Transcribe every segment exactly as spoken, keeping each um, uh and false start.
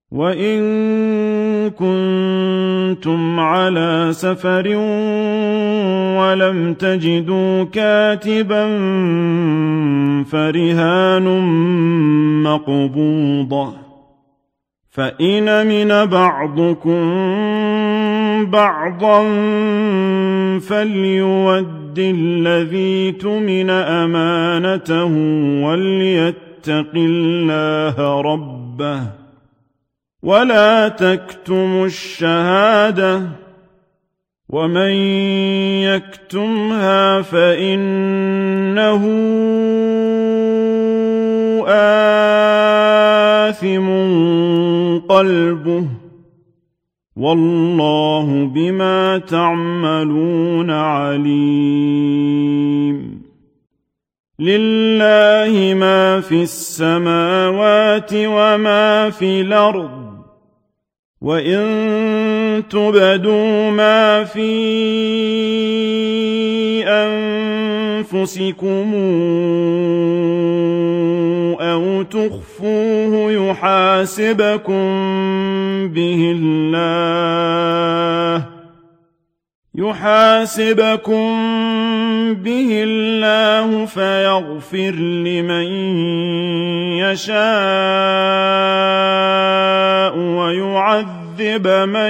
وَإِن كُنتُمْ عَلَىٰ سَفَرٍ وَلَمْ تَجِدُوا كَاتِبًا فَرِهَانٌ مَّقْبُوضَةٌ ۖ فَإِنْ أَمِنَ بَعْضُكُم بَعْضًا فَلْيُؤَدِّ الَّذِي اؤْتُمِنَ أَمَانَتَهُ وَلْيَتَّقِ اللَّهَ رَبَّهُ وَلَا تَكْتُمُوا الشَّهَادَةَ ۚ وَمَن يَكْتُمْهَا فَإِنَّهُ آثِمٌ قَلْبُهُ ۗ وَاللَّهُ بِمَا تَعْمَلُونَ عَلِيمٌ. لِلَّهِ مَا فِي السَّمَاوَاتِ وَمَا في الْأَرْضِ ۚ وَإِن تُبْدُوا مَا فِي أَنفُسِكُمْ أَوْ تُخْفُوهُ يُحَاسِبْكُم بِهِ اللَّهُ يُحَاسِبْكُم بِهِ اللَّهُ فَيَغْفِرْ لِمَن يَشَاءُ وَيُعَذِّبْ مَن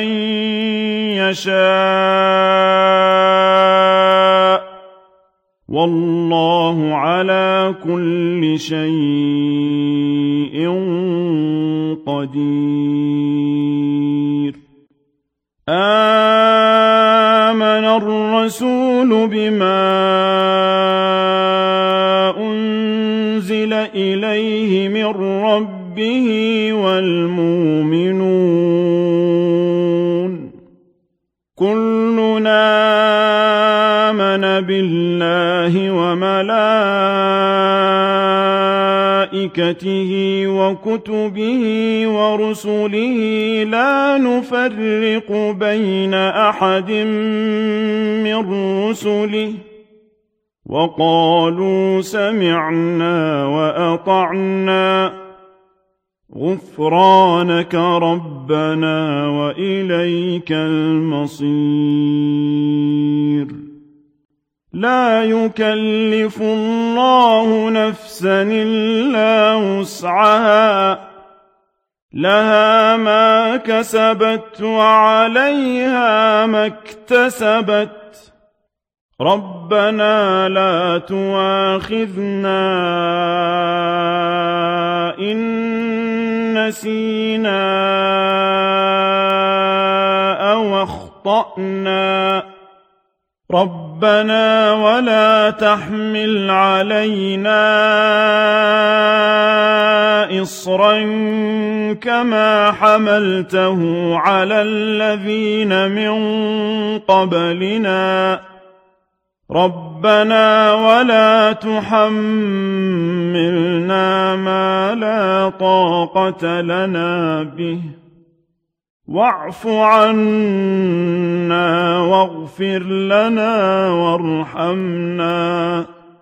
يَشَاءُ ۗ وَاللَّهُ عَلَىٰ كُلِّ شَيْءٍ قَدِيرٌ. آمَنَ الرَّسُولُ بِمَا أُنزِلَ إِلَيْهِ مِن رَّبِّهِ وَالْمُؤْمِنُونَ كُلٌّ آمَنَ بِاللَّهِ وَمَلَائِكَتِهِ وَكُتُبِهِ وَرُسُلِهِ لَا نُفَرِّقُ بَيْنَ أَحَدٍ مِّن رُّسُلِهِ وَقَالُوا سَمِعْنَا وَأَطَعْنَا غُفْرَانَكَ رَبَّنَا وَإِلَيْكَ الْمَصِيرُ. لَا يُكَلِّفُ اللَّهُ نَفْسًا إِلَّا وُسْعَهَا ۚ لَهَا مَا كَسَبَتْ وَعَلَيْهَا مَا اكْتَسَبَتْ ۗ رَبَّنَا لَا تُؤَاخِذْنَا إِن نَّسِينَا أَوْ أَخْطَأْنَا، رَبَّنَا وَلَا تَحْمِلْ عَلَيْنَا إِصْرًا كَمَا حَمَلْتَهُ عَلَى الَّذِينَ مِن قَبْلِنَا، رَبَّنَا وَلَا تُحَمِّلْنَا مَا لَا طَاقَةَ لَنَا بِهِ، وَاعْفُ عَنَّا وَاغْفِرْ لَنَا وَارْحَمْنَا،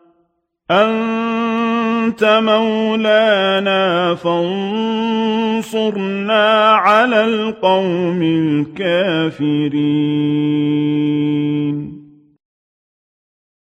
أَنتَ مَوْلَانَا فَانصُرْنَا عَلَى الْقَوْمِ الْكَافِرِينَ.